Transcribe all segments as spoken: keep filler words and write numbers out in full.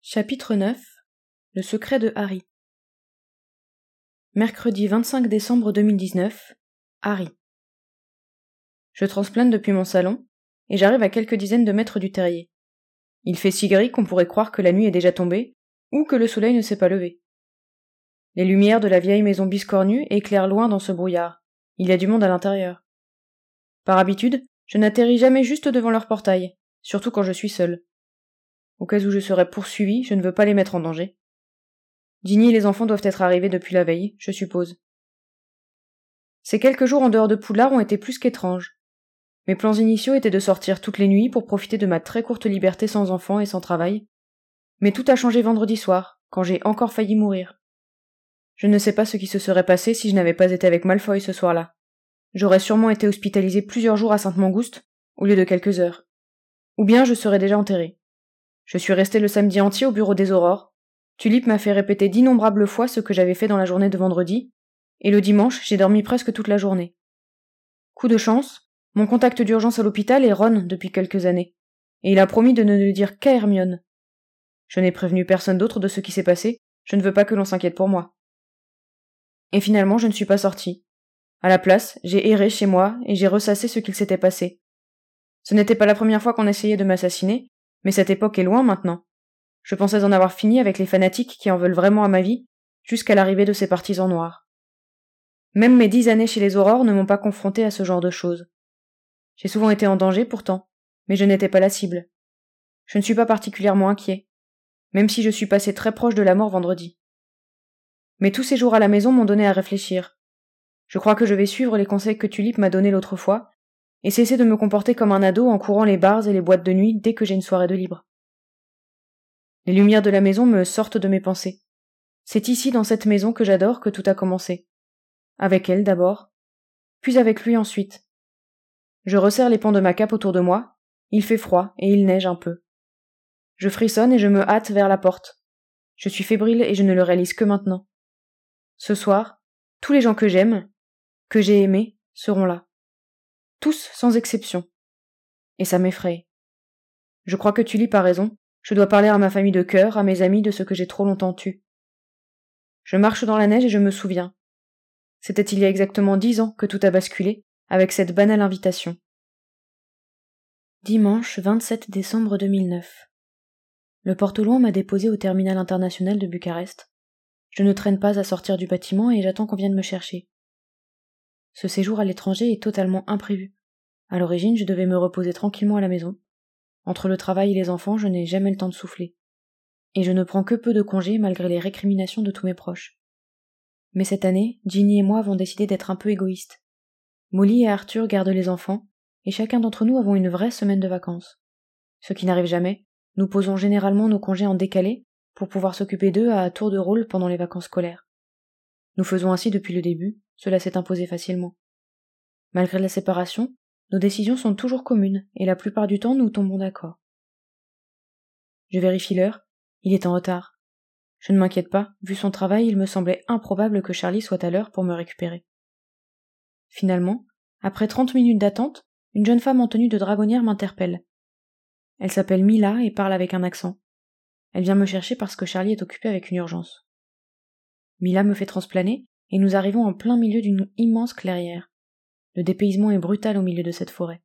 Chapitre neuf. Le secret de Harry. Mercredi vingt-cinq décembre deux mille dix-neuf. Harry. Je transplane depuis mon salon, et j'arrive à quelques dizaines de mètres du terrier. Il fait si gris qu'on pourrait croire que la nuit est déjà tombée, ou que le soleil ne s'est pas levé. Les lumières de la vieille maison biscornue éclairent loin dans ce brouillard. Il y a du monde à l'intérieur. Par habitude, je n'atterris jamais juste devant leur portail, surtout quand je suis seule. Au cas où je serais poursuivie, je ne veux pas les mettre en danger. Ginny et les enfants doivent être arrivés depuis la veille, je suppose. Ces quelques jours en dehors de Poudlard ont été plus qu'étranges. Mes plans initiaux étaient de sortir toutes les nuits pour profiter de ma très courte liberté sans enfants et sans travail. Mais tout a changé vendredi soir, quand j'ai encore failli mourir. Je ne sais pas ce qui se serait passé si je n'avais pas été avec Malfoy ce soir-là. J'aurais sûrement été hospitalisée plusieurs jours à Sainte-Mangouste, au lieu de quelques heures. Ou bien je serais déjà enterrée. Je suis restée le samedi entier au bureau des Aurores. Tulip m'a fait répéter d'innombrables fois ce que j'avais fait dans la journée de vendredi, et le dimanche, j'ai dormi presque toute la journée. Coup de chance, mon contact d'urgence à l'hôpital est Ron depuis quelques années, et il a promis de ne le dire qu'à Hermione. Je n'ai prévenu personne d'autre de ce qui s'est passé, je ne veux pas que l'on s'inquiète pour moi. Et finalement, je ne suis pas sortie. À la place, j'ai erré chez moi et j'ai ressassé ce qu'il s'était passé. Ce n'était pas la première fois qu'on essayait de m'assassiner, mais cette époque est loin maintenant. Je pensais en avoir fini avec les fanatiques qui en veulent vraiment à ma vie, jusqu'à l'arrivée de ces partisans noirs. Même mes dix années chez les Aurores ne m'ont pas confrontée à ce genre de choses. J'ai souvent été en danger pourtant, mais je n'étais pas la cible. Je ne suis pas particulièrement inquiet, même si je suis passé très proche de la mort vendredi. Mais tous ces jours à la maison m'ont donné à réfléchir. Je crois que je vais suivre les conseils que Tulip m'a donnés l'autre fois, et cesser de me comporter comme un ado en courant les bars et les boîtes de nuit dès que j'ai une soirée de libre. Les lumières de la maison me sortent de mes pensées. C'est ici, dans cette maison, que j'adore que tout a commencé. Avec elle d'abord, puis avec lui ensuite. Je resserre les pans de ma cape autour de moi, il fait froid et il neige un peu. Je frissonne et je me hâte vers la porte. Je suis fébrile et je ne le réalise que maintenant. Ce soir, tous les gens que j'aime, que j'ai aimés, seront là. Tous sans exception. Et ça m'effraie. Je crois que Tulip a raison, je dois parler à ma famille de cœur, à mes amis de ce que j'ai trop longtemps tu. Je marche dans la neige et je me souviens. C'était il y a exactement dix ans que tout a basculé, avec cette banale invitation. Dimanche vingt-sept décembre deux mille neuf. Le porte-loin m'a déposé au terminal international de Bucarest. Je ne traîne pas à sortir du bâtiment et j'attends qu'on vienne me chercher. Ce séjour à l'étranger est totalement imprévu. À l'origine, je devais me reposer tranquillement à la maison. Entre le travail et les enfants, je n'ai jamais le temps de souffler. Et je ne prends que peu de congés malgré les récriminations de tous mes proches. Mais cette année, Ginny et moi avons décidé d'être un peu égoïstes. Molly et Arthur gardent les enfants, et chacun d'entre nous avons une vraie semaine de vacances. Ce qui n'arrive jamais, nous posons généralement nos congés en décalé pour pouvoir s'occuper d'eux à tour de rôle pendant les vacances scolaires. Nous faisons ainsi depuis le début, cela s'est imposé facilement. Malgré la séparation, nos décisions sont toujours communes, et la plupart du temps nous tombons d'accord. Je vérifie l'heure, il est en retard. Je ne m'inquiète pas, vu son travail, il me semblait improbable que Charlie soit à l'heure pour me récupérer. Finalement, après trente minutes d'attente, une jeune femme en tenue de dragonnière m'interpelle. Elle s'appelle Mila et parle avec un accent. Elle vient me chercher parce que Charlie est occupé avec une urgence. Mila me fait transplaner, et nous arrivons en plein milieu d'une immense clairière. Le dépaysement est brutal au milieu de cette forêt.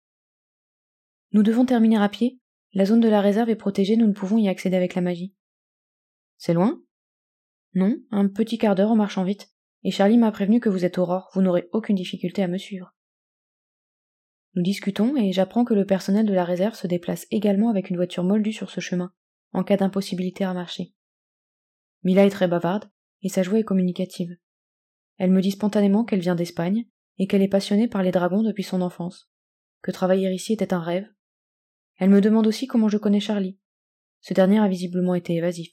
Nous devons terminer à pied, la zone de la réserve est protégée, nous ne pouvons y accéder avec la magie. C'est loin ? Non, un petit quart d'heure en marchant vite, et Charlie m'a prévenu que vous êtes Aurore, vous n'aurez aucune difficulté à me suivre. Nous discutons et j'apprends que le personnel de la réserve se déplace également avec une voiture moldue sur ce chemin, en cas d'impossibilité à marcher. Mila est très bavarde, et sa joie est communicative. Elle me dit spontanément qu'elle vient d'Espagne, et qu'elle est passionnée par les dragons depuis son enfance, que travailler ici était un rêve. Elle me demande aussi comment je connais Charlie. Ce dernier a visiblement été évasif.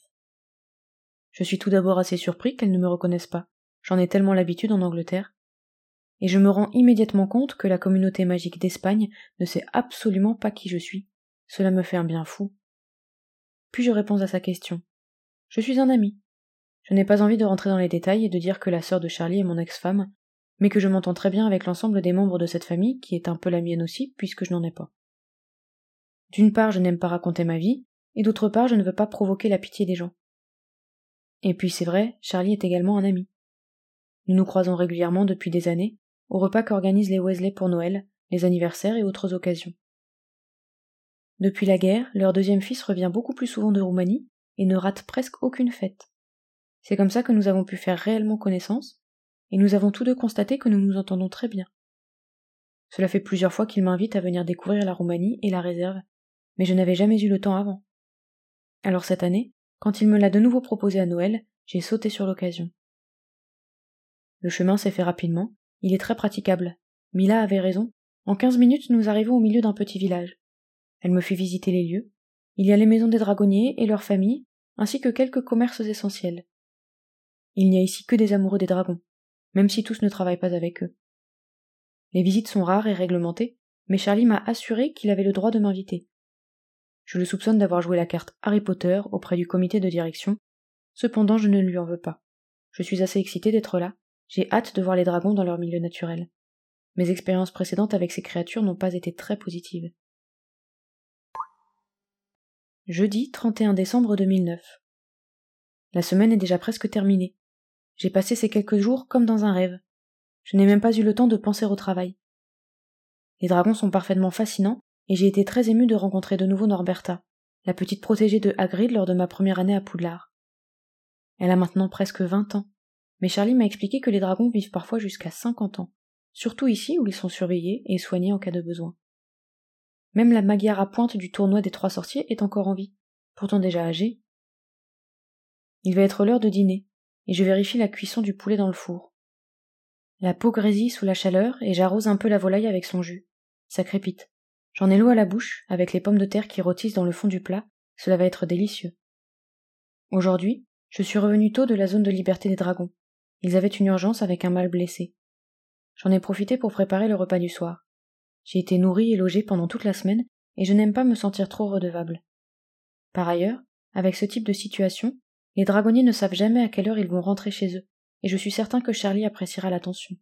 Je suis tout d'abord assez surpris qu'elle ne me reconnaisse pas, j'en ai tellement l'habitude en Angleterre, et je me rends immédiatement compte que la communauté magique d'Espagne ne sait absolument pas qui je suis. Cela me fait un bien fou. Puis je réponds à sa question. Je suis un ami. Je n'ai pas envie de rentrer dans les détails et de dire que la sœur de Charlie est mon ex-femme, mais que je m'entends très bien avec l'ensemble des membres de cette famille, qui est un peu la mienne aussi, puisque je n'en ai pas. D'une part, je n'aime pas raconter ma vie, et d'autre part je ne veux pas provoquer la pitié des gens. Et puis c'est vrai, Charlie est également un ami. Nous nous croisons régulièrement depuis des années, aux repas qu'organisent les Weasley pour Noël, les anniversaires et autres occasions. Depuis la guerre, leur deuxième fils revient beaucoup plus souvent de Roumanie et ne rate presque aucune fête. C'est comme ça que nous avons pu faire réellement connaissance, et nous avons tous deux constaté que nous nous entendons très bien. Cela fait plusieurs fois qu'il m'invite à venir découvrir la Roumanie et la réserve, mais je n'avais jamais eu le temps avant. Alors cette année, quand il me l'a de nouveau proposé à Noël, j'ai sauté sur l'occasion. Le chemin s'est fait rapidement, il est très praticable. Mila avait raison, en quinze minutes nous arrivons au milieu d'un petit village. Elle me fit visiter les lieux. Il y a les maisons des dragonniers et leurs familles, ainsi que quelques commerces essentiels. Il n'y a ici que des amoureux des dragons, même si tous ne travaillent pas avec eux. Les visites sont rares et réglementées, mais Charlie m'a assuré qu'il avait le droit de m'inviter. Je le soupçonne d'avoir joué la carte Harry Potter auprès du comité de direction, cependant je ne lui en veux pas. Je suis assez excitée d'être là, j'ai hâte de voir les dragons dans leur milieu naturel. Mes expériences précédentes avec ces créatures n'ont pas été très positives. Jeudi trente et un décembre deux mille neuf. La semaine est déjà presque terminée. J'ai passé ces quelques jours comme dans un rêve. Je n'ai même pas eu le temps de penser au travail. Les dragons sont parfaitement fascinants, et j'ai été très émue de rencontrer de nouveau Norberta, la petite protégée de Hagrid lors de ma première année à Poudlard. Elle a maintenant presque vingt ans, mais Charlie m'a expliqué que les dragons vivent parfois jusqu'à cinquante ans, surtout ici où ils sont surveillés et soignés en cas de besoin. Même la Magyar à pointe du tournoi des trois sorciers est encore en vie, pourtant déjà âgée. Il va être l'heure de dîner, et je vérifie la cuisson du poulet dans le four. La peau grésille sous la chaleur et j'arrose un peu la volaille avec son jus. Ça crépite. J'en ai l'eau à la bouche, avec les pommes de terre qui rôtissent dans le fond du plat, cela va être délicieux. Aujourd'hui, je suis revenu tôt de la zone de liberté des dragons. Ils avaient une urgence avec un mâle blessé. J'en ai profité pour préparer le repas du soir. J'ai été nourrie et logée pendant toute la semaine, et je n'aime pas me sentir trop redevable. Par ailleurs, avec ce type de situation, les dragonniers ne savent jamais à quelle heure ils vont rentrer chez eux, et je suis certain que Charlie appréciera l'attention.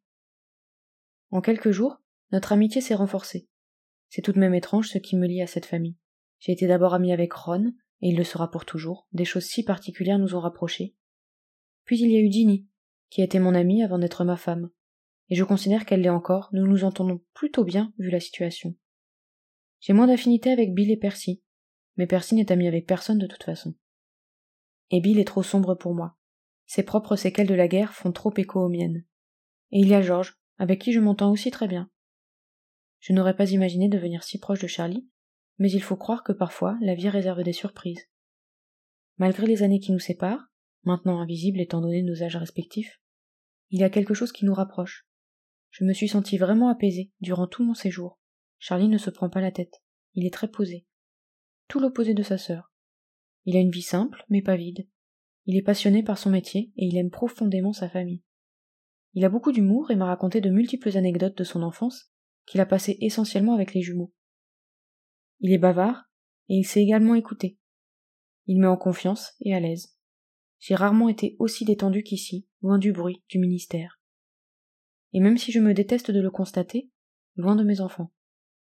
En quelques jours, notre amitié s'est renforcée. C'est tout de même étrange ce qui me lie à cette famille. J'ai été d'abord amie avec Ron, et il le sera pour toujours, des choses si particulières nous ont rapprochés. Puis il y a eu Ginny, qui a été mon amie avant d'être ma femme, et je considère qu'elle l'est encore, nous nous entendons plutôt bien vu la situation. J'ai moins d'affinité avec Bill et Percy, mais Percy n'est ami avec personne de toute façon. Et Bill est trop sombre pour moi. Ses propres séquelles de la guerre font trop écho aux miennes. Et il y a George, avec qui je m'entends aussi très bien. Je n'aurais pas imaginé devenir si proche de Charlie, mais il faut croire que parfois la vie réserve des surprises. Malgré les années qui nous séparent, maintenant invisibles étant donné nos âges respectifs, il y a quelque chose qui nous rapproche. Je me suis sentie vraiment apaisée durant tout mon séjour. Charlie ne se prend pas la tête, il est très posé. Tout l'opposé de sa sœur. Il a une vie simple, mais pas vide. Il est passionné par son métier et il aime profondément sa famille. Il a beaucoup d'humour et m'a raconté de multiples anecdotes de son enfance qu'il a passées essentiellement avec les jumeaux. Il est bavard et il sait également écouter. Il met en confiance et à l'aise. J'ai rarement été aussi détendue qu'ici, loin du bruit du ministère. Et même si je me déteste de le constater, loin de mes enfants.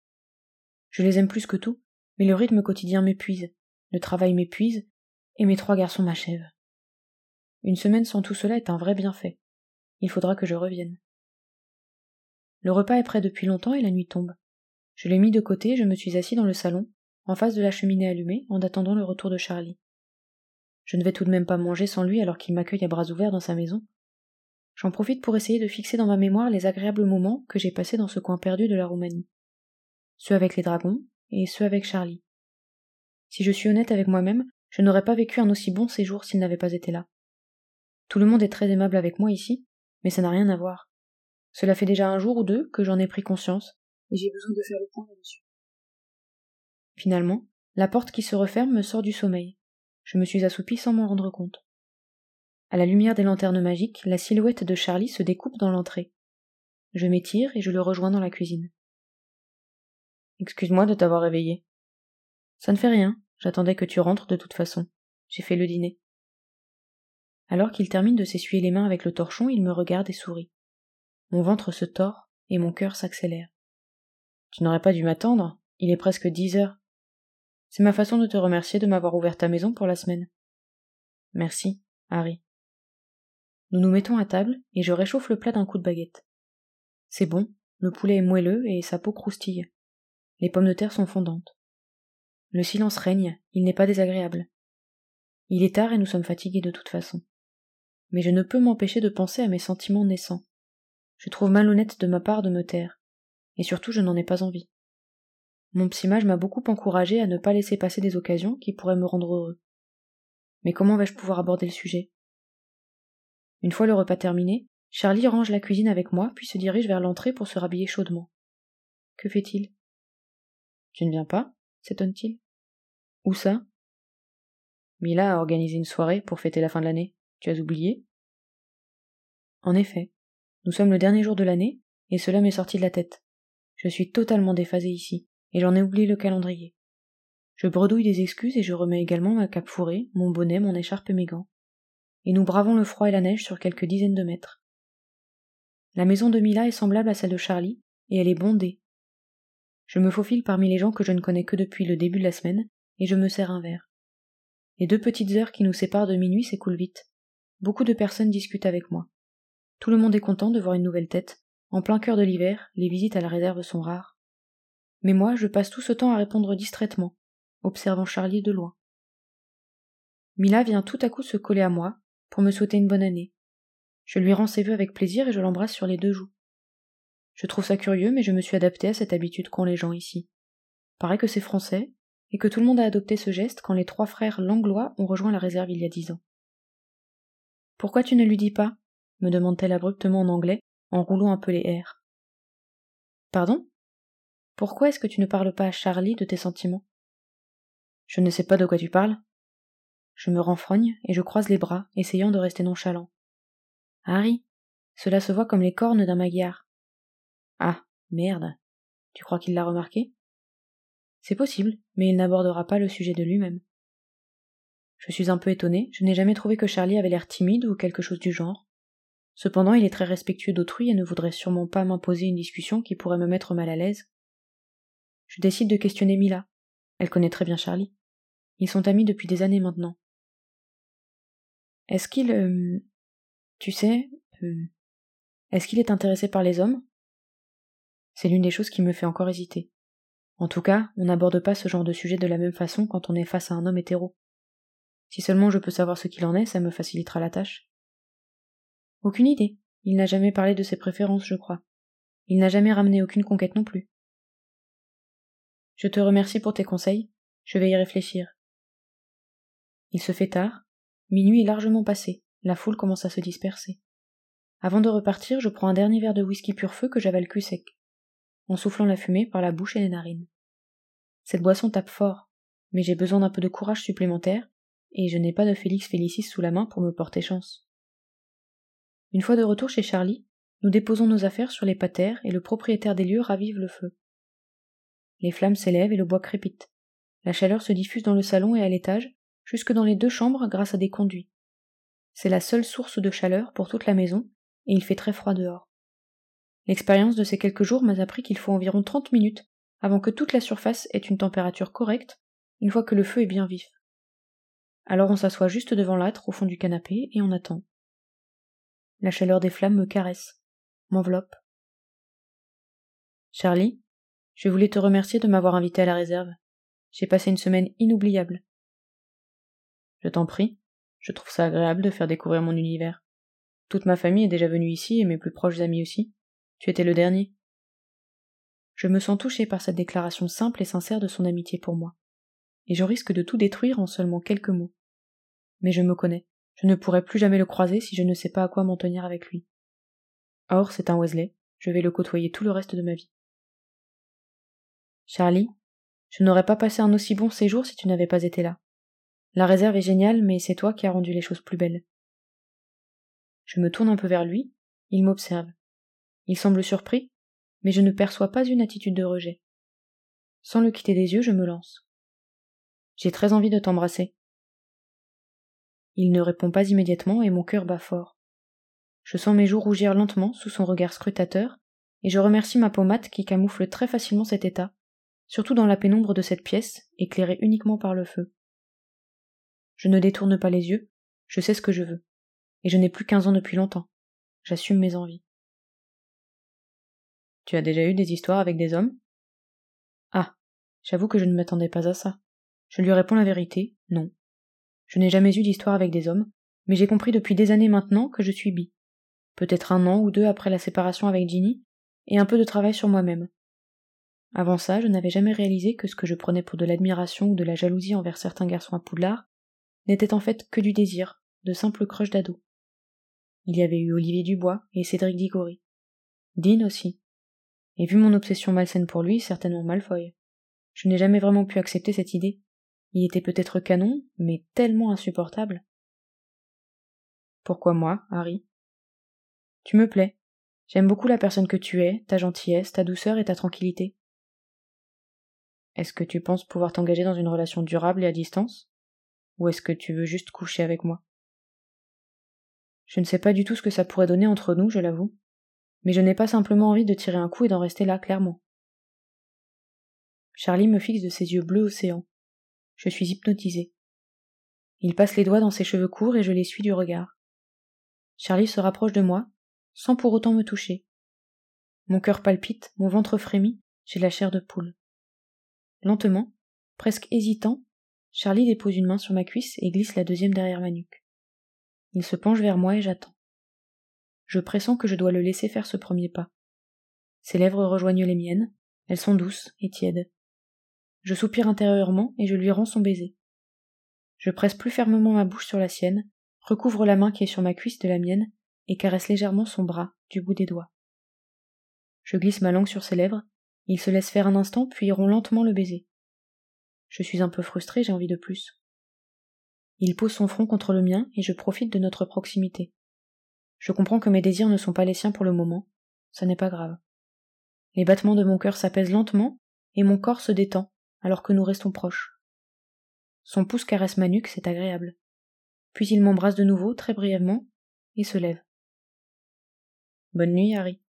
Je les aime plus que tout, mais le rythme quotidien m'épuise, le travail m'épuise, et mes trois garçons m'achèvent. Une semaine sans tout cela est un vrai bienfait. Il faudra que je revienne. Le repas est prêt depuis longtemps et la nuit tombe. Je l'ai mis de côté et je me suis assis dans le salon, en face de la cheminée allumée, en attendant le retour de Charlie. Je ne vais tout de même pas manger sans lui alors qu'il m'accueille à bras ouverts dans sa maison. J'en profite pour essayer de fixer dans ma mémoire les agréables moments que j'ai passés dans ce coin perdu de la Roumanie. Ceux avec les dragons et ceux avec Charlie. Si je suis honnête avec moi-même, je n'aurais pas vécu un aussi bon séjour s'il n'avait pas été là. Tout le monde est très aimable avec moi ici, mais ça n'a rien à voir. Cela fait déjà un jour ou deux que j'en ai pris conscience, et j'ai besoin de faire le point là-dessus. Finalement, la porte qui se referme me sort du sommeil. Je me suis assoupie sans m'en rendre compte. À la lumière des lanternes magiques, la silhouette de Charlie se découpe dans l'entrée. Je m'étire et je le rejoins dans la cuisine. Excuse-moi de t'avoir réveillé. Ça ne fait rien, j'attendais que tu rentres de toute façon. J'ai fait le dîner. Alors qu'il termine de s'essuyer les mains avec le torchon, il me regarde et sourit. Mon ventre se tord et mon cœur s'accélère. Tu n'aurais pas dû m'attendre, il est presque dix heures. C'est ma façon de te remercier de m'avoir ouvert ta maison pour la semaine. Merci, Harry. Nous nous mettons à table et je réchauffe le plat d'un coup de baguette. C'est bon, le poulet est moelleux et sa peau croustille. Les pommes de terre sont fondantes. Le silence règne, il n'est pas désagréable. Il est tard et nous sommes fatigués de toute façon. Mais je ne peux m'empêcher de penser à mes sentiments naissants. Je trouve malhonnête de ma part de me taire, et surtout je n'en ai pas envie. Mon psymage m'a beaucoup encouragé à ne pas laisser passer des occasions qui pourraient me rendre heureux. Mais comment vais-je pouvoir aborder le sujet? Une fois le repas terminé, Charlie range la cuisine avec moi, puis se dirige vers l'entrée pour se rhabiller chaudement. Que fait-il? Tu ne viens pas? S'étonne-t-il. Où ça? Mila a organisé une soirée pour fêter la fin de l'année. Tu as oublié? En effet, nous sommes le dernier jour de l'année, et cela m'est sorti de la tête. Je suis totalement déphasée ici, et j'en ai oublié le calendrier. Je bredouille des excuses et je remets également ma cape fourrée, mon bonnet, mon écharpe et mes gants. Et nous bravons le froid et la neige sur quelques dizaines de mètres. La maison de Mila est semblable à celle de Charlie, et elle est bondée. Je me faufile parmi les gens que je ne connais que depuis le début de la semaine, et je me sers un verre. Les deux petites heures qui nous séparent de minuit s'écoulent vite. Beaucoup de personnes discutent avec moi. Tout le monde est content de voir une nouvelle tête. En plein cœur de l'hiver, les visites à la réserve sont rares. Mais moi, je passe tout ce temps à répondre distraitement, observant Charlie de loin. Mila vient tout à coup se coller à moi, pour me souhaiter une bonne année. Je lui rends ses vœux avec plaisir et je l'embrasse sur les deux joues. Je trouve ça curieux, mais je me suis adaptée à cette habitude qu'ont les gens ici. Paraît que c'est français, et que tout le monde a adopté ce geste quand les trois frères Langlois ont rejoint la réserve il y a dix ans. « Pourquoi tu ne lui dis pas ?» me demande-t-elle abruptement en anglais, en roulant un peu les R. « Pardon ? Pourquoi est-ce que tu ne parles pas à Charlie de tes sentiments ? » « Je ne sais pas de quoi tu parles. » Je me renfrogne et je croise les bras, essayant de rester nonchalant. « Harry, cela se voit comme les cornes d'un magyar. »« Ah, merde. Tu crois qu'il l'a remarqué ? » C'est possible, mais il n'abordera pas le sujet de lui-même. Je suis un peu étonnée, je n'ai jamais trouvé que Charlie avait l'air timide ou quelque chose du genre. Cependant, il est très respectueux d'autrui et ne voudrait sûrement pas m'imposer une discussion qui pourrait me mettre mal à l'aise. Je décide de questionner Mila. Elle connaît très bien Charlie. Ils sont amis depuis des années maintenant. Est-ce qu'il... Euh, tu sais... Euh, est-ce qu'il est intéressé par les hommes ? C'est l'une des choses qui me fait encore hésiter. En tout cas, on n'aborde pas ce genre de sujet de la même façon quand on est face à un homme hétéro. Si seulement je peux savoir ce qu'il en est, ça me facilitera la tâche. Aucune idée. Il n'a jamais parlé de ses préférences, je crois. Il n'a jamais ramené aucune conquête non plus. Je te remercie pour tes conseils. Je vais y réfléchir. Il se fait tard. Minuit est largement passé. La foule commence à se disperser. Avant de repartir, je prends un dernier verre de whisky pur feu que j'avale cul sec, en soufflant la fumée par la bouche et les narines. Cette boisson tape fort, mais j'ai besoin d'un peu de courage supplémentaire, et je n'ai pas de Félix Félicis sous la main pour me porter chance. Une fois de retour chez Charlie, nous déposons nos affaires sur les patères et le propriétaire des lieux ravive le feu. Les flammes s'élèvent et le bois crépite. La chaleur se diffuse dans le salon et à l'étage, jusque dans les deux chambres grâce à des conduits. C'est la seule source de chaleur pour toute la maison, et il fait très froid dehors. L'expérience de ces quelques jours m'a appris qu'il faut environ trente minutes avant que toute la surface ait une température correcte, une fois que le feu est bien vif. Alors on s'assoit juste devant l'âtre au fond du canapé et on attend. La chaleur des flammes me caresse, m'enveloppe. Charlie, je voulais te remercier de m'avoir invité à la réserve. J'ai passé une semaine inoubliable. Je t'en prie, je trouve ça agréable de faire découvrir mon univers. Toute ma famille est déjà venue ici et mes plus proches amis aussi. Tu étais le dernier. Je me sens touchée par cette déclaration simple et sincère de son amitié pour moi. Et je risque de tout détruire en seulement quelques mots. Mais je me connais. Je ne pourrai plus jamais le croiser si je ne sais pas à quoi m'en tenir avec lui. Or, c'est un Weasley. Je vais le côtoyer tout le reste de ma vie. Charlie, je n'aurais pas passé un aussi bon séjour si tu n'avais pas été là. La réserve est géniale, mais c'est toi qui as rendu les choses plus belles. Je me tourne un peu vers lui, il m'observe. Il semble surpris, mais je ne perçois pas une attitude de rejet. Sans le quitter des yeux, je me lance. J'ai très envie de t'embrasser. Il ne répond pas immédiatement et mon cœur bat fort. Je sens mes joues rougir lentement sous son regard scrutateur, et je remercie ma pommade qui camoufle très facilement cet état, surtout dans la pénombre de cette pièce, éclairée uniquement par le feu. Je ne détourne pas les yeux, je sais ce que je veux, et je n'ai plus quinze ans depuis longtemps. J'assume mes envies. Tu as déjà eu des histoires avec des hommes ? Ah, j'avoue que je ne m'attendais pas à ça. Je lui réponds la vérité, non. Je n'ai jamais eu d'histoire avec des hommes, mais j'ai compris depuis des années maintenant que je suis bi. Peut-être un an ou deux après la séparation avec Ginny, et un peu de travail sur moi-même. Avant ça, je n'avais jamais réalisé que ce que je prenais pour de l'admiration ou de la jalousie envers certains garçons à Poudlard n'était en fait que du désir, de simples crushs d'ado. Il y avait eu Olivier Dubois et Cédric Diggory. Dean aussi. Et vu mon obsession malsaine pour lui, certainement Malfoy. Je n'ai jamais vraiment pu accepter cette idée. Il était peut-être canon, mais tellement insupportable. Pourquoi moi, Harry ? Tu me plais. J'aime beaucoup la personne que tu es, ta gentillesse, ta douceur et ta tranquillité. Est-ce que tu penses pouvoir t'engager dans une relation durable et à distance ? Ou est-ce que tu veux juste coucher avec moi ? Je ne sais pas du tout ce que ça pourrait donner entre nous, je l'avoue. Mais je n'ai pas simplement envie de tirer un coup et d'en rester là, clairement. Charlie me fixe de ses yeux bleus océan. Je suis hypnotisée. Il passe les doigts dans ses cheveux courts et je les suis du regard. Charlie se rapproche de moi, sans pour autant me toucher. Mon cœur palpite, mon ventre frémit, j'ai la chair de poule. Lentement, presque hésitant, Charlie dépose une main sur ma cuisse et glisse la deuxième derrière ma nuque. Il se penche vers moi et j'attends. Je pressens que je dois le laisser faire ce premier pas. Ses lèvres rejoignent les miennes, elles sont douces et tièdes. Je soupire intérieurement et je lui rends son baiser. Je presse plus fermement ma bouche sur la sienne, recouvre la main qui est sur ma cuisse de la mienne et caresse légèrement son bras du bout des doigts. Je glisse ma langue sur ses lèvres, il se laisse faire un instant puis rompt lentement le baiser. Je suis un peu frustrée, j'ai envie de plus. Il pose son front contre le mien et je profite de notre proximité. Je comprends que mes désirs ne sont pas les siens pour le moment, ça n'est pas grave. Les battements de mon cœur s'apaisent lentement et mon corps se détend alors que nous restons proches. Son pouce caresse ma nuque, c'est agréable. Puis il m'embrasse de nouveau, très brièvement, et se lève. Bonne nuit, Harry.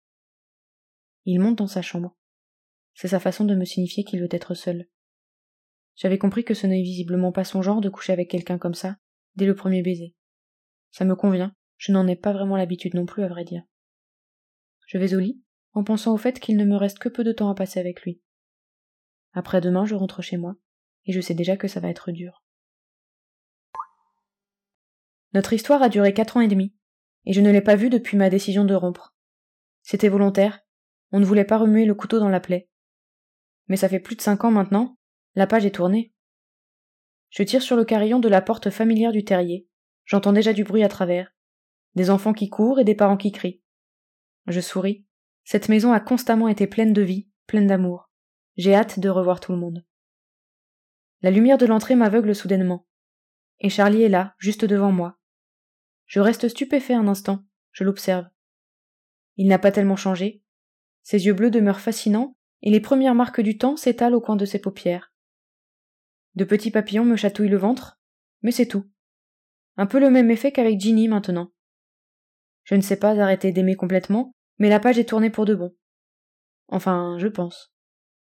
Il monte dans sa chambre. C'est sa façon de me signifier qu'il veut être seul. J'avais compris que ce n'est visiblement pas son genre de coucher avec quelqu'un comme ça, dès le premier baiser. Ça me convient, je n'en ai pas vraiment l'habitude non plus, à vrai dire. Je vais au lit, en pensant au fait qu'il ne me reste que peu de temps à passer avec lui. Après-demain, je rentre chez moi, et je sais déjà que ça va être dur. Notre histoire a duré quatre ans et demi, et je ne l'ai pas vue depuis ma décision de rompre. C'était volontaire, on ne voulait pas remuer le couteau dans la plaie. Mais ça fait plus de cinq ans maintenant, la page est tournée. Je tire sur le carillon de la porte familière du terrier, j'entends déjà du bruit à travers, des enfants qui courent et des parents qui crient. Je souris, cette maison a constamment été pleine de vie, pleine d'amour. J'ai hâte de revoir tout le monde. La lumière de l'entrée m'aveugle soudainement. Et Charlie est là, juste devant moi. Je reste stupéfait un instant, je l'observe. Il n'a pas tellement changé. Ses yeux bleus demeurent fascinants, et les premières marques du temps s'étalent au coin de ses paupières. De petits papillons me chatouillent le ventre, mais c'est tout. Un peu le même effet qu'avec Ginny maintenant. Je ne sais pas arrêter d'aimer complètement, mais la page est tournée pour de bon. Enfin, je pense.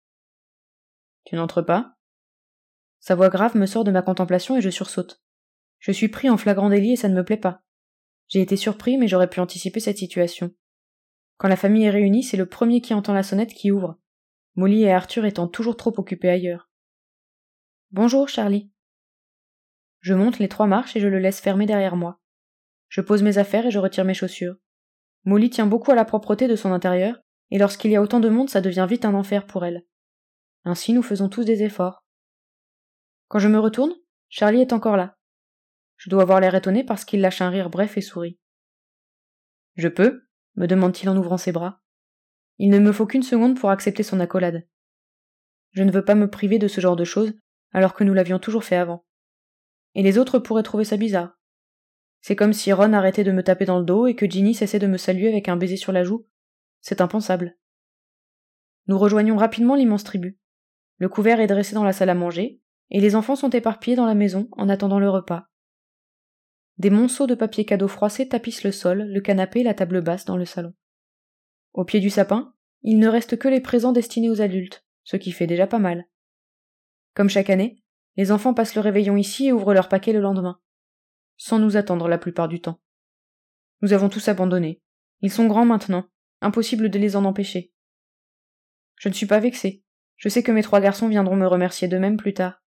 Tu n'entres pas ? Sa voix grave me sort de ma contemplation et je sursaute. Je suis pris en flagrant délit et ça ne me plaît pas. J'ai été surpris, mais j'aurais pu anticiper cette situation. Quand la famille est réunie, c'est le premier qui entend la sonnette qui ouvre, Molly et Arthur étant toujours trop occupés ailleurs. Bonjour, Charlie. Je monte les trois marches et je le laisse fermer derrière moi. Je pose mes affaires et je retire mes chaussures. Molly tient beaucoup à la propreté de son intérieur, et lorsqu'il y a autant de monde, ça devient vite un enfer pour elle. Ainsi, nous faisons tous des efforts. Quand je me retourne, Charlie est encore là. Je dois avoir l'air étonné parce qu'il lâche un rire bref et sourit. « Je peux ?» me demande-t-il en ouvrant ses bras. Il ne me faut qu'une seconde pour accepter son accolade. Je ne veux pas me priver de ce genre de choses, alors que nous l'avions toujours fait avant. Et les autres pourraient trouver ça bizarre. C'est comme si Ron arrêtait de me taper dans le dos et que Ginny cessait de me saluer avec un baiser sur la joue. C'est impensable. Nous rejoignons rapidement l'immense tribu. Le couvert est dressé dans la salle à manger, et les enfants sont éparpillés dans la maison en attendant le repas. Des monceaux de papier cadeau froissé tapissent le sol, le canapé et la table basse dans le salon. Au pied du sapin, il ne reste que les présents destinés aux adultes, ce qui fait déjà pas mal. Comme chaque année, les enfants passent le réveillon ici et ouvrent leur paquet le lendemain, sans nous attendre la plupart du temps. Nous avons tous abandonné. Ils sont grands maintenant, impossible de les en empêcher. Je ne suis pas vexée. Je sais que mes trois garçons viendront me remercier d'eux-mêmes plus tard.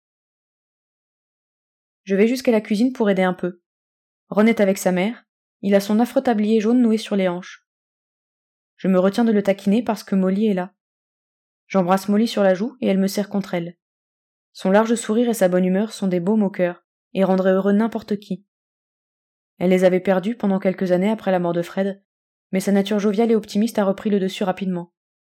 Je vais jusqu'à la cuisine pour aider un peu. Ron est avec sa mère. Il a son affreux tablier jaune noué sur les hanches. Je me retiens de le taquiner parce que Molly est là. J'embrasse Molly sur la joue et elle me serre contre elle. Son large sourire et sa bonne humeur sont des baumes au cœur et rendraient heureux n'importe qui. Elle les avait perdus pendant quelques années après la mort de Fred, mais sa nature joviale et optimiste a repris le dessus rapidement.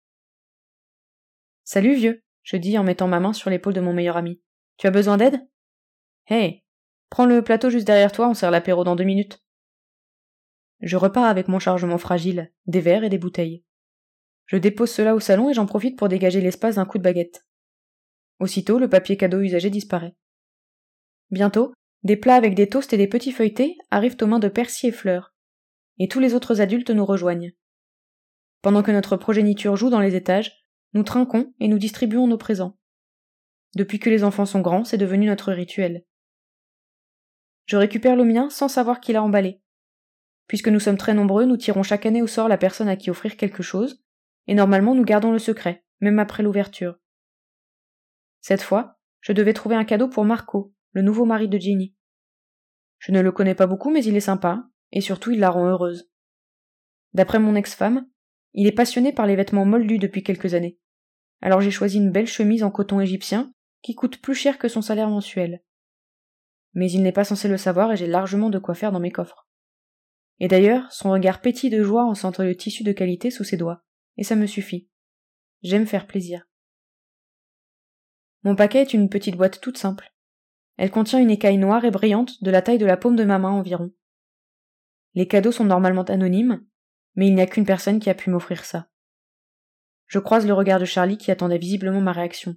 « Salut, vieux !» je dis en mettant ma main sur l'épaule de mon meilleur ami. « Tu as besoin d'aide ? Hey, prends le plateau juste derrière toi, on sert l'apéro dans deux minutes. » Je repars avec mon chargement fragile, des verres et des bouteilles. Je dépose cela au salon et j'en profite pour dégager l'espace d'un coup de baguette. Aussitôt, le papier cadeau usagé disparaît. Bientôt, des plats avec des toasts et des petits feuilletés arrivent aux mains de Percy et Fleur, et tous les autres adultes nous rejoignent. Pendant que notre progéniture joue dans les étages, nous trinquons et nous distribuons nos présents. Depuis que les enfants sont grands, c'est devenu notre rituel. Je récupère le mien sans savoir qui l'a emballé. Puisque nous sommes très nombreux, nous tirons chaque année au sort la personne à qui offrir quelque chose, et normalement nous gardons le secret, même après l'ouverture. Cette fois, je devais trouver un cadeau pour Marco, le nouveau mari de Ginny. Je ne le connais pas beaucoup, mais il est sympa, et surtout il la rend heureuse. D'après mon ex-femme, il est passionné par les vêtements moldus depuis quelques années. Alors j'ai choisi une belle chemise en coton égyptien, qui coûte plus cher que son salaire mensuel. Mais il n'est pas censé le savoir et j'ai largement de quoi faire dans mes coffres. Et d'ailleurs, son regard pétille de joie en sentant le tissu de qualité sous ses doigts, et ça me suffit. J'aime faire plaisir. Mon paquet est une petite boîte toute simple. Elle contient une écaille noire et brillante de la taille de la paume de ma main environ. Les cadeaux sont normalement anonymes, mais il n'y a qu'une personne qui a pu m'offrir ça. Je croise le regard de Charlie qui attendait visiblement ma réaction.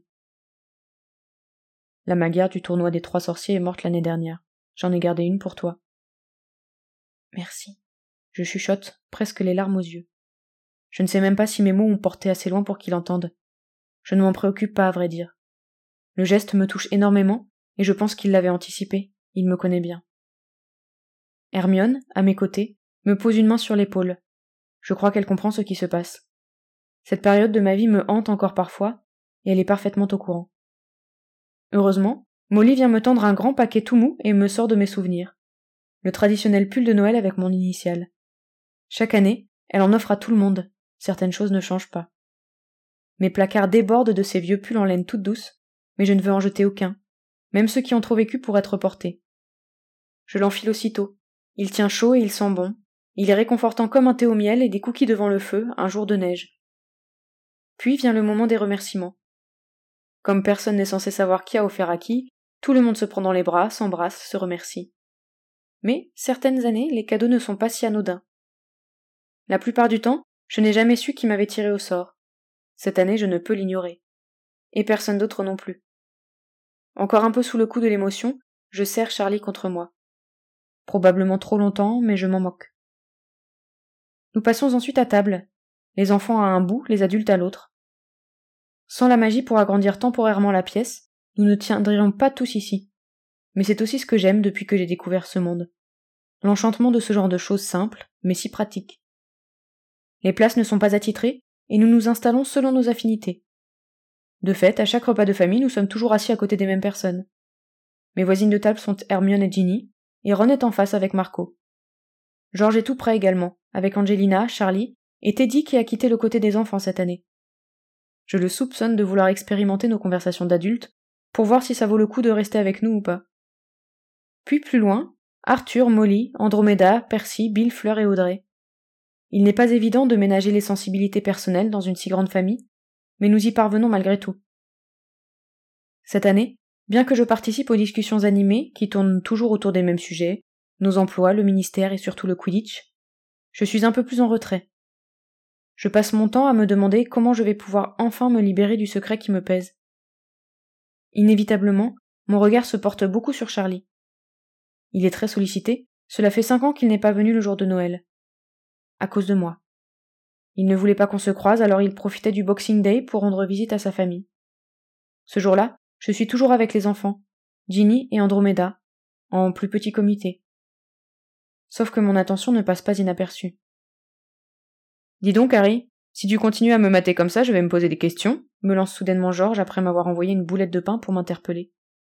La Magyar du tournoi des trois sorciers est morte l'année dernière. J'en ai gardé une pour toi. Merci. Je chuchote, presque les larmes aux yeux. Je ne sais même pas si mes mots ont porté assez loin pour qu'il entende. Je ne m'en préoccupe pas, à vrai dire. Le geste me touche énormément, et je pense qu'il l'avait anticipé. Il me connaît bien. Hermione, à mes côtés, me pose une main sur l'épaule. Je crois qu'elle comprend ce qui se passe. Cette période de ma vie me hante encore parfois, et elle est parfaitement au courant. Heureusement, Molly vient me tendre un grand paquet tout mou et me sort de mes souvenirs. Le traditionnel pull de Noël avec mon initiale. Chaque année, elle en offre à tout le monde. Certaines choses ne changent pas. Mes placards débordent de ces vieux pulls en laine toute douce, mais je ne veux en jeter aucun, même ceux qui ont trop vécu pour être portés. Je l'enfile aussitôt. Il tient chaud et il sent bon. Il est réconfortant comme un thé au miel et des cookies devant le feu, un jour de neige. Puis vient le moment des remerciements. Comme personne n'est censé savoir qui a offert à qui, tout le monde se prend dans les bras, s'embrasse, se remercie. Mais, certaines années, les cadeaux ne sont pas si anodins. La plupart du temps, je n'ai jamais su qui m'avait tiré au sort. Cette année, je ne peux l'ignorer. Et personne d'autre non plus. Encore un peu sous le coup de l'émotion, je serre Charlie contre moi. Probablement trop longtemps, mais je m'en moque. Nous passons ensuite à table, les enfants à un bout, les adultes à l'autre. Sans la magie pour agrandir temporairement la pièce, nous ne tiendrions pas tous ici. Mais c'est aussi ce que j'aime depuis que j'ai découvert ce monde. L'enchantement de ce genre de choses simples, mais si pratiques. Les places ne sont pas attitrées, et nous nous installons selon nos affinités. De fait, à chaque repas de famille, nous sommes toujours assis à côté des mêmes personnes. Mes voisines de table sont Hermione et Ginny, et Ron est en face avec Marco. George est tout près également, avec Angelina, Charlie, et Teddy qui a quitté le côté des enfants cette année. Je le soupçonne de vouloir expérimenter nos conversations d'adultes, pour voir si ça vaut le coup de rester avec nous ou pas. Puis plus loin, Arthur, Molly, Andromeda, Percy, Bill, Fleur et Audrey. Il n'est pas évident de ménager les sensibilités personnelles dans une si grande famille, mais nous y parvenons malgré tout. Cette année, bien que je participe aux discussions animées qui tournent toujours autour des mêmes sujets, nos emplois, le ministère et surtout le Quidditch, je suis un peu plus en retrait. Je passe mon temps à me demander comment je vais pouvoir enfin me libérer du secret qui me pèse. Inévitablement, mon regard se porte beaucoup sur Charlie. Il est très sollicité, cela fait cinq ans qu'il n'est pas venu le jour de Noël. À cause de moi. Il ne voulait pas qu'on se croise, alors il profitait du Boxing Day pour rendre visite à sa famille. Ce jour-là, je suis toujours avec les enfants, Ginny et Andromeda, en plus petit comité. Sauf que mon attention ne passe pas inaperçue. Dis donc, Harry, si tu continues à me mater comme ça, je vais me poser des questions, me lance soudainement George après m'avoir envoyé une boulette de pain pour m'interpeller.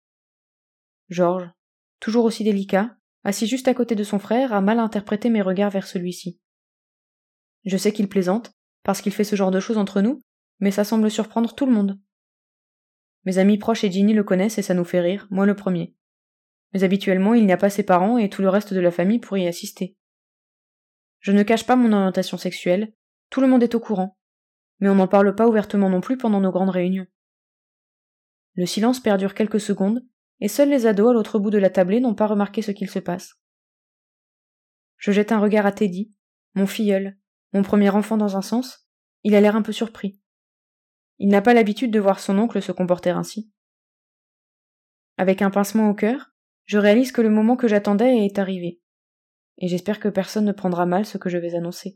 George, toujours aussi délicat, assis juste à côté de son frère, a mal interprété mes regards vers celui-ci. Je sais qu'il plaisante, parce qu'il fait ce genre de choses entre nous, mais ça semble surprendre tout le monde. Mes amis proches et Ginny le connaissent et ça nous fait rire, moi le premier. Mais habituellement, il n'y a pas ses parents et tout le reste de la famille pour y assister. Je ne cache pas mon orientation sexuelle, tout le monde est au courant, mais on n'en parle pas ouvertement non plus pendant nos grandes réunions. Le silence perdure quelques secondes, et seuls les ados à l'autre bout de la tablée n'ont pas remarqué ce qu'il se passe. Je jette un regard à Teddy, mon filleul, mon premier enfant dans un sens, il a l'air un peu surpris. Il n'a pas l'habitude de voir son oncle se comporter ainsi. Avec un pincement au cœur, je réalise que le moment que j'attendais est arrivé, et j'espère que personne ne prendra mal ce que je vais annoncer.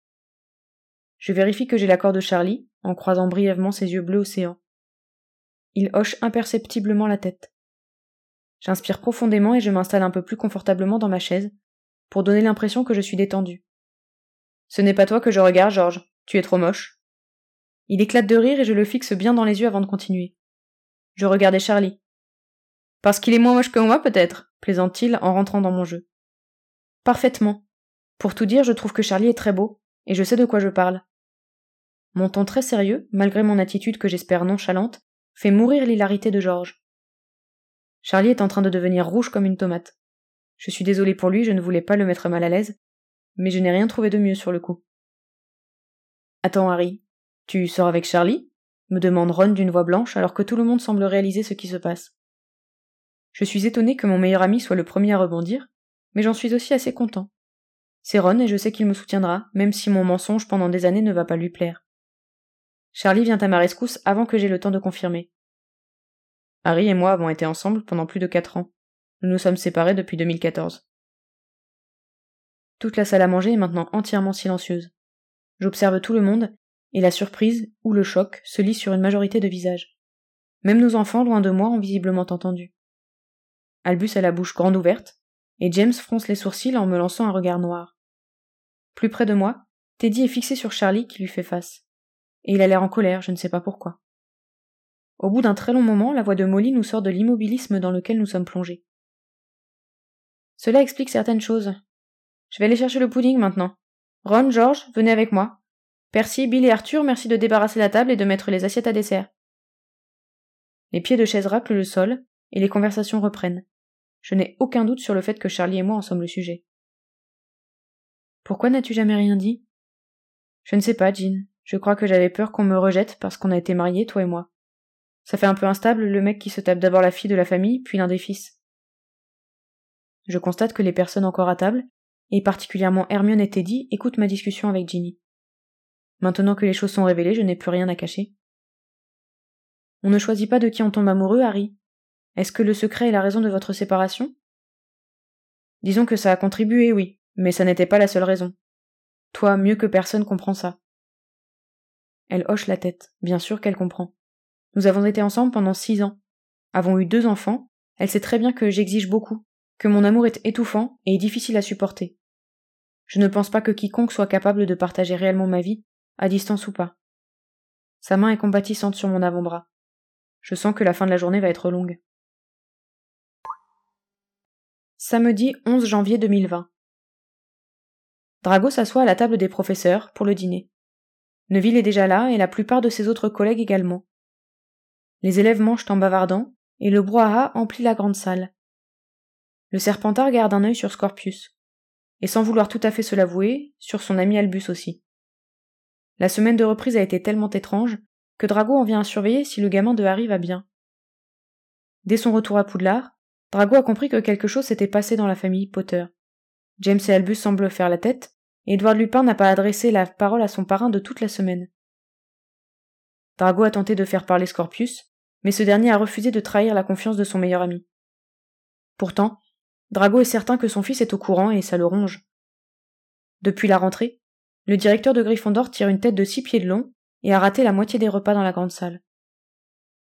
Je vérifie que j'ai l'accord de Charlie, en croisant brièvement ses yeux bleus océan. Il hoche imperceptiblement la tête. J'inspire profondément et je m'installe un peu plus confortablement dans ma chaise, pour donner l'impression que je suis détendue. Ce n'est pas toi que je regarde, George, tu es trop moche. Il éclate de rire et je le fixe bien dans les yeux avant de continuer. Je regardais Charlie. Parce qu'il est moins moche que moi, peut-être, plaisante-t-il en rentrant dans mon jeu. Parfaitement. Pour tout dire, je trouve que Charlie est très beau, et je sais de quoi je parle. Mon ton très sérieux, malgré mon attitude que j'espère nonchalante, fait mourir l'hilarité de George. Charlie est en train de devenir rouge comme une tomate. Je suis désolée pour lui, je ne voulais pas le mettre mal à l'aise, mais je n'ai rien trouvé de mieux sur le coup. Attends, Harry, tu sors avec Charlie ? Me demande Ron d'une voix blanche alors que tout le monde semble réaliser ce qui se passe. Je suis étonnée que mon meilleur ami soit le premier à rebondir, mais j'en suis aussi assez content. C'est Ron et je sais qu'il me soutiendra, même si mon mensonge pendant des années ne va pas lui plaire. Charlie vient à ma rescousse avant que j'aie le temps de confirmer. Harry et moi avons été ensemble pendant plus de quatre ans. Nous nous sommes séparés depuis deux mille quatorze. Toute la salle à manger est maintenant entièrement silencieuse. J'observe tout le monde, et la surprise, ou le choc, se lit sur une majorité de visages. Même nos enfants, loin de moi, ont visiblement entendu. Albus a la bouche grande ouverte, et James fronce les sourcils en me lançant un regard noir. Plus près de moi, Teddy est fixé sur Charlie qui lui fait face. Et il a l'air en colère, je ne sais pas pourquoi. Au bout d'un très long moment, la voix de Molly nous sort de l'immobilisme dans lequel nous sommes plongés. Cela explique certaines choses. Je vais aller chercher le pudding maintenant. Ron, George, venez avec moi. Percy, Bill et Arthur, merci de débarrasser la table et de mettre les assiettes à dessert. Les pieds de chaise raclent le sol, et les conversations reprennent. Je n'ai aucun doute sur le fait que Charlie et moi en sommes le sujet. Pourquoi n'as-tu jamais rien dit ? Je ne sais pas, Jean. Je crois que j'avais peur qu'on me rejette parce qu'on a été mariés, toi et moi. Ça fait un peu instable, le mec qui se tape d'abord la fille de la famille, puis l'un des fils. Je constate que les personnes encore à table, et particulièrement Hermione et Teddy, écoutent ma discussion avec Ginny. Maintenant que les choses sont révélées, je n'ai plus rien à cacher. On ne choisit pas de qui on tombe amoureux, Harry. Est-ce que le secret est la raison de votre séparation ? Disons que ça a contribué, oui, mais ça n'était pas la seule raison. Toi, mieux que personne, comprends ça. Elle hoche la tête, bien sûr qu'elle comprend. Nous avons été ensemble pendant six ans, avons eu deux enfants, elle sait très bien que j'exige beaucoup, que mon amour est étouffant et difficile à supporter. Je ne pense pas que quiconque soit capable de partager réellement ma vie, à distance ou pas. Sa main est compatissante sur mon avant-bras. Je sens que la fin de la journée va être longue. Samedi onze janvier deux mille vingt. Drago s'assoit à la table des professeurs pour le dîner. Neville est déjà là et la plupart de ses autres collègues également. Les élèves mangent en bavardant et le brouhaha emplit la grande salle. Le Serpentard garde un œil sur Scorpius, et sans vouloir tout à fait se l'avouer, sur son ami Albus aussi. La semaine de reprise a été tellement étrange que Drago en vient à surveiller si le gamin de Harry va bien. Dès son retour à Poudlard, Drago a compris que quelque chose s'était passé dans la famille Potter. James et Albus semblent faire la tête, et Édouard Lupin n'a pas adressé la parole à son parrain de toute la semaine. Drago a tenté de faire parler Scorpius, mais ce dernier a refusé de trahir la confiance de son meilleur ami. Pourtant, Drago est certain que son fils est au courant et ça le ronge. Depuis la rentrée, le directeur de Gryffondor tire une tête de six pieds de long et a raté la moitié des repas dans la grande salle.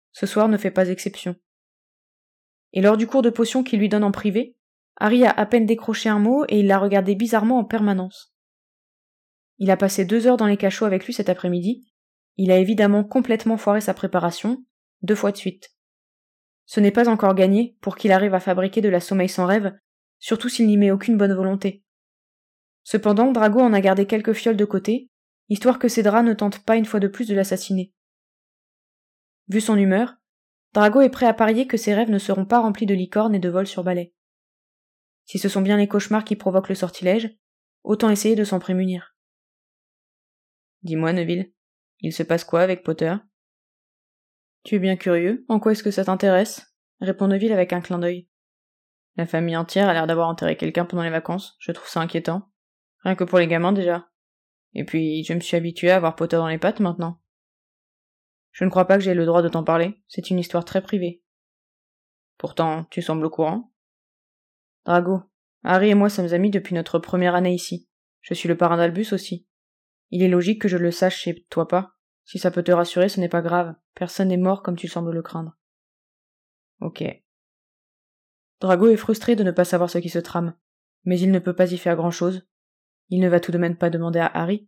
Ce soir ne fait pas exception. Et lors du cours de potions qu'il lui donne en privé, Harry a à peine décroché un mot et il l'a regardé bizarrement en permanence. Il a passé deux heures dans les cachots avec lui cet après-midi. Il a évidemment complètement foiré sa préparation, deux fois de suite. Ce n'est pas encore gagné pour qu'il arrive à fabriquer de la sommeil sans rêve, surtout s'il n'y met aucune bonne volonté. Cependant, Drago en a gardé quelques fioles de côté, histoire que Cédra ne tente pas une fois de plus de l'assassiner. Vu son humeur, Drago est prêt à parier que ses rêves ne seront pas remplis de licornes et de vols sur balai. Si ce sont bien les cauchemars qui provoquent le sortilège, autant essayer de s'en prémunir. Dis-moi, Neville, il se passe quoi avec Potter ? Tu es bien curieux, en quoi est-ce que ça t'intéresse ? Répond Neville avec un clin d'œil. La famille entière a l'air d'avoir enterré quelqu'un pendant les vacances, je trouve ça inquiétant. Rien que pour les gamins déjà. Et puis, je me suis habitué à voir Potter dans les pattes maintenant. Je ne crois pas que j'ai le droit de t'en parler, c'est une histoire très privée. Pourtant, tu sembles au courant. Drago, Harry et moi sommes amis depuis notre première année ici. Je suis le parrain d'Albus aussi. Il est logique que je le sache et toi pas. Si ça peut te rassurer, ce n'est pas grave. Personne n'est mort comme tu sembles le craindre. Ok. Drago est frustré de ne pas savoir ce qui se trame, mais il ne peut pas y faire grand-chose. Il ne va tout de même pas demander à Harry.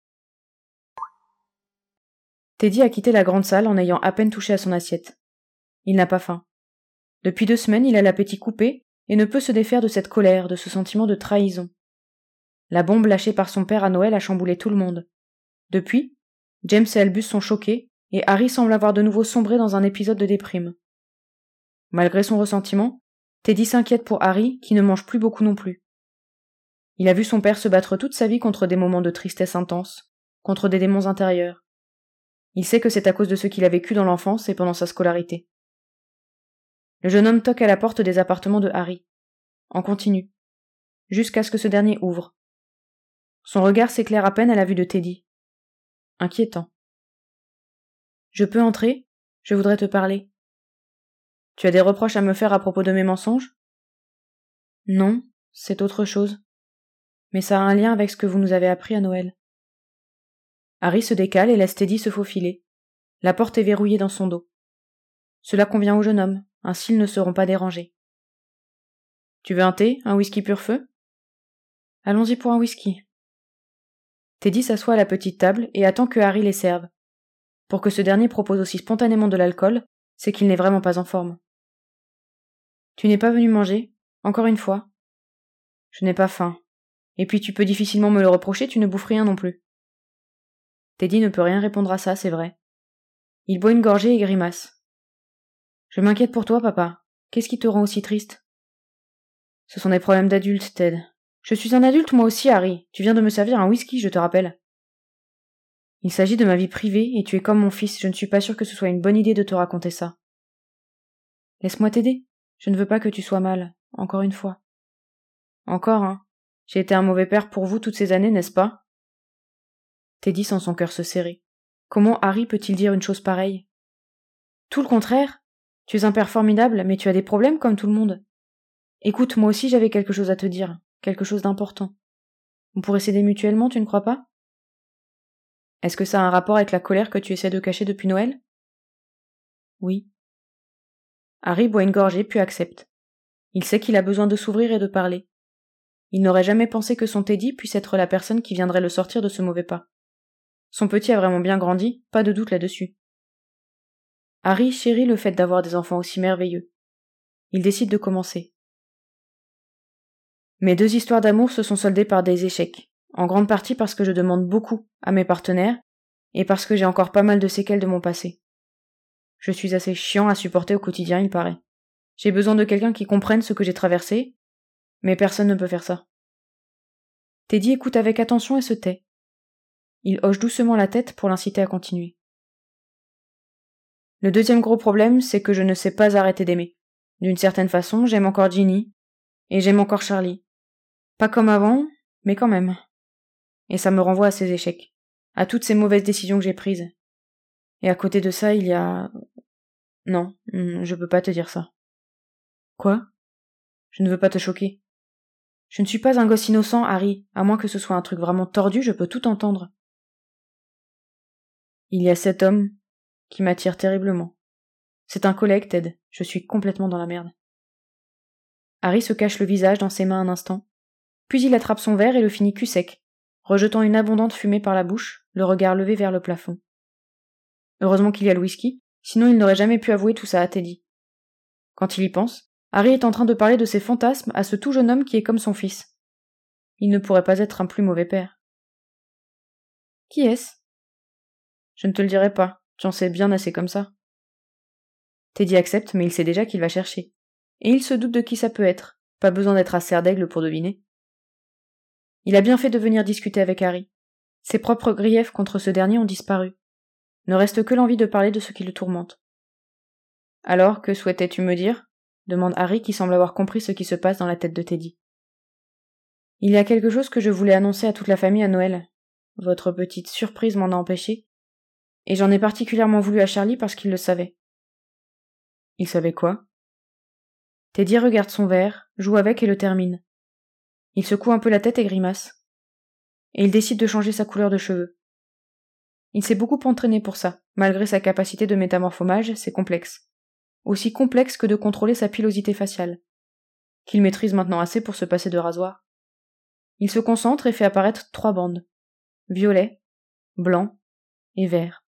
Teddy a quitté la grande salle en ayant à peine touché à son assiette. Il n'a pas faim. Depuis deux semaines, il a l'appétit coupé et ne peut se défaire de cette colère, de ce sentiment de trahison. La bombe lâchée par son père à Noël a chamboulé tout le monde. Depuis, James et Albus sont choqués et Harry semble avoir de nouveau sombré dans un épisode de déprime. Malgré son ressentiment, Teddy s'inquiète pour Harry qui ne mange plus beaucoup non plus. Il a vu son père se battre toute sa vie contre des moments de tristesse intense, contre des démons intérieurs. Il sait que c'est à cause de ce qu'il a vécu dans l'enfance et pendant sa scolarité. Le jeune homme toque à la porte des appartements de Harry, en continu, jusqu'à ce que ce dernier ouvre. Son regard s'éclaire à peine à la vue de Teddy. Inquiétant. « Je peux entrer ? Je voudrais te parler. »« Tu as des reproches à me faire à propos de mes mensonges ? » ?»« Non, c'est autre chose. Mais ça a un lien avec ce que vous nous avez appris à Noël. » Harry se décale et laisse Teddy se faufiler. La porte est verrouillée dans son dos. Cela convient au jeune homme, ainsi ils ne seront pas dérangés. « Tu veux un thé, un whisky pur feu ? » ?»« Allons-y pour un whisky. » Teddy s'assoit à la petite table et attend que Harry les serve. Pour que ce dernier propose aussi spontanément de l'alcool, c'est qu'il n'est vraiment pas en forme. « Tu n'es pas venu manger, encore une fois ? » ?»« Je n'ai pas faim. Et puis tu peux difficilement me le reprocher, tu ne bouffes rien non plus. » Teddy ne peut rien répondre à ça, c'est vrai. Il boit une gorgée et grimace. « Je m'inquiète pour toi, papa. Qu'est-ce qui te rend aussi triste ? » ?»« Ce sont des problèmes d'adulte, Ted. Je suis un adulte moi aussi, Harry. Tu viens de me servir un whisky, je te rappelle. » »« Il s'agit de ma vie privée et tu es comme mon fils, je ne suis pas sûre que ce soit une bonne idée de te raconter ça. »« Laisse-moi t'aider. Je ne veux pas que tu sois mal, encore une fois. »« Encore, hein. J'ai été un mauvais père pour vous toutes ces années, n'est-ce pas ? » Teddy sent son cœur se serrer. Comment Harry peut-il dire une chose pareille ? Tout le contraire. Tu es un père formidable, mais tu as des problèmes comme tout le monde. Écoute, moi aussi j'avais quelque chose à te dire, quelque chose d'important. On pourrait s'aider mutuellement, tu ne crois pas ? Est-ce que ça a un rapport avec la colère que tu essaies de cacher depuis Noël ? Oui. Harry boit une gorgée puis accepte. Il sait qu'il a besoin de s'ouvrir et de parler. Il n'aurait jamais pensé que son Teddy puisse être la personne qui viendrait le sortir de ce mauvais pas. Son petit a vraiment bien grandi, pas de doute là-dessus. Harry chérit le fait d'avoir des enfants aussi merveilleux. Il décide de commencer. Mes deux histoires d'amour se sont soldées par des échecs, en grande partie parce que je demande beaucoup à mes partenaires et parce que j'ai encore pas mal de séquelles de mon passé. Je suis assez chiant à supporter au quotidien, il paraît. J'ai besoin de quelqu'un qui comprenne ce que j'ai traversé, mais personne ne peut faire ça. Teddy écoute avec attention et se tait. Il hoche doucement la tête pour l'inciter à continuer. Le deuxième gros problème, c'est que je ne sais pas arrêter d'aimer. D'une certaine façon, j'aime encore Ginny, et j'aime encore Charlie. Pas comme avant, mais quand même. Et ça me renvoie à ces échecs, à toutes ces mauvaises décisions que j'ai prises. Et à côté de ça, il y a... Non, je peux pas te dire ça. Quoi ? Je ne veux pas te choquer. Je ne suis pas un gosse innocent, Harry, à moins que ce soit un truc vraiment tordu, je peux tout entendre. Il y a cet homme qui m'attire terriblement. C'est un collègue, Ted. Je suis complètement dans la merde. Harry se cache le visage dans ses mains un instant, puis il attrape son verre et le finit cul sec, rejetant une abondante fumée par la bouche, le regard levé vers le plafond. Heureusement qu'il y a le whisky, sinon il n'aurait jamais pu avouer tout ça à Teddy. Quand il y pense, Harry est en train de parler de ses fantasmes à ce tout jeune homme qui est comme son fils. Il ne pourrait pas être un plus mauvais père. Qui est-ce ? Je ne te le dirai pas, tu en sais bien assez comme ça. Teddy accepte, mais il sait déjà qu'il va chercher. Et il se doute de qui ça peut être, pas besoin d'être à serre d'aigle pour deviner. Il a bien fait de venir discuter avec Harry. Ses propres griefs contre ce dernier ont disparu. Ne reste que l'envie de parler de ce qui le tourmente. Alors, que souhaitais-tu me dire ? Demande Harry qui semble avoir compris ce qui se passe dans la tête de Teddy. Il y a quelque chose que je voulais annoncer à toute la famille à Noël. Votre petite surprise m'en a empêché, et j'en ai particulièrement voulu à Charlie parce qu'il le savait. Il savait quoi ? Teddy regarde son verre, joue avec et le termine. Il secoue un peu la tête et grimace. Et il décide de changer sa couleur de cheveux. Il s'est beaucoup entraîné pour ça, malgré sa capacité de métamorphomage, c'est complexe. Aussi complexe que de contrôler sa pilosité faciale, qu'il maîtrise maintenant assez pour se passer de rasoir. Il se concentre et fait apparaître trois bandes. Violet, blanc et vert.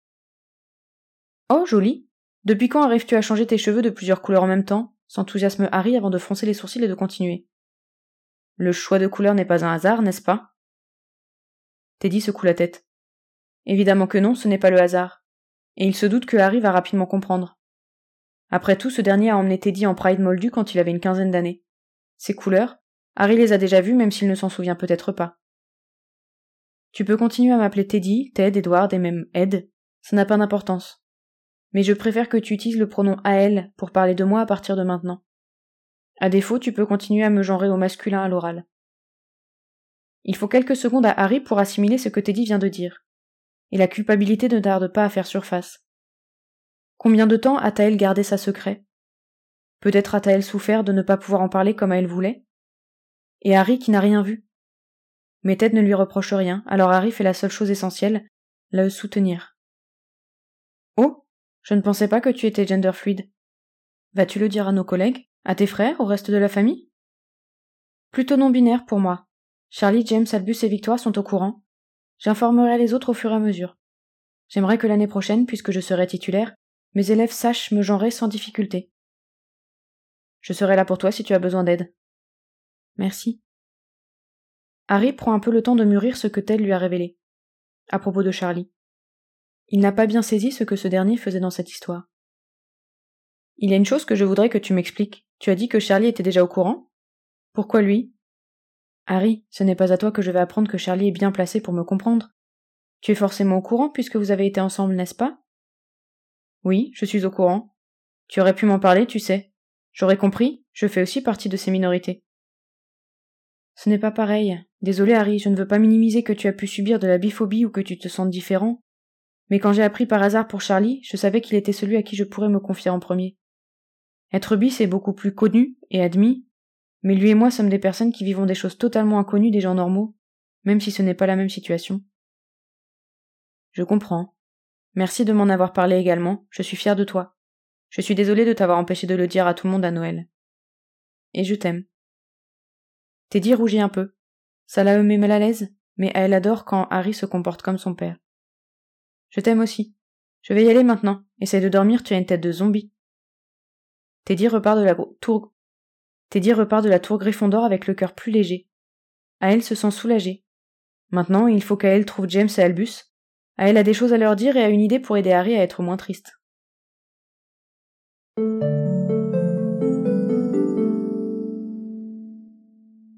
Oh, joli. Depuis quand arrives-tu à changer tes cheveux de plusieurs couleurs en même temps ? S'enthousiasme Harry avant de froncer les sourcils et de continuer. Le choix de couleur n'est pas un hasard, n'est-ce pas ? Teddy secoue la tête. Évidemment que non, ce n'est pas le hasard. Et il se doute que Harry va rapidement comprendre. Après tout, ce dernier a emmené Teddy en Pride moldu quand il avait une quinzaine d'années. Ces couleurs, Harry les a déjà vues même s'il ne s'en souvient peut-être pas. Tu peux continuer à m'appeler Teddy, Ted, Edward et même Ed, ça n'a pas d'importance. Mais je préfère que tu utilises le pronom A L pour parler de moi à partir de maintenant. À défaut, tu peux continuer à me genrer au masculin à l'oral. Il faut quelques secondes à Harry pour assimiler ce que Teddy vient de dire. Et la culpabilité ne tarde pas à faire surface. Combien de temps a-t-elle gardé ça secret ? Peut-être a-t-elle souffert de ne pas pouvoir en parler comme elle voulait ? Et Harry qui n'a rien vu. Mais Ted ne lui reproche rien, alors Harry fait la seule chose essentielle, la soutenir. Oh, je ne pensais pas que tu étais gender fluide. Vas-tu le dire à nos collègues, à tes frères, au reste de la famille ? Plutôt non-binaire pour moi. Charlie, James, Albus et Victoire sont au courant. J'informerai les autres au fur et à mesure. J'aimerais que l'année prochaine, puisque je serai titulaire, mes élèves sachent me genrer sans difficulté. Je serai là pour toi si tu as besoin d'aide. Merci. Harry prend un peu le temps de mûrir ce que Ted lui a révélé, à propos de Charlie. Il n'a pas bien saisi ce que ce dernier faisait dans cette histoire. Il y a une chose que je voudrais que tu m'expliques. Tu as dit que Charlie était déjà au courant ? Pourquoi lui ? Harry, ce n'est pas à toi que je vais apprendre que Charlie est bien placé pour me comprendre. Tu es forcément au courant puisque vous avez été ensemble, n'est-ce pas ? Oui, je suis au courant. Tu aurais pu m'en parler, tu sais. J'aurais compris, je fais aussi partie de ces minorités. Ce n'est pas pareil. Désolé Harry, je ne veux pas minimiser que tu as pu subir de la biphobie ou que tu te sentes différent. Mais quand j'ai appris par hasard pour Charlie, je savais qu'il était celui à qui je pourrais me confier en premier. Être bi, c'est beaucoup plus connu et admis, mais lui et moi sommes des personnes qui vivons des choses totalement inconnues des gens normaux, même si ce n'est pas la même situation. Je comprends. Merci de m'en avoir parlé également, je suis fière de toi. Je suis désolée de t'avoir empêché de le dire à tout le monde à Noël. Et je t'aime. Teddy rougit un peu. Ça la met mal à l'aise, mais elle adore quand Harry se comporte comme son père. Je t'aime aussi. Je vais y aller maintenant. Essaye de dormir, tu as une tête de zombie. Teddy repart de la tour... Teddy repart de la tour Gryffondor avec le cœur plus léger. Aël se sent soulagée. Maintenant, il faut qu'Aël trouve James et Albus. Aël a des choses à leur dire et a une idée pour aider Harry à être moins triste.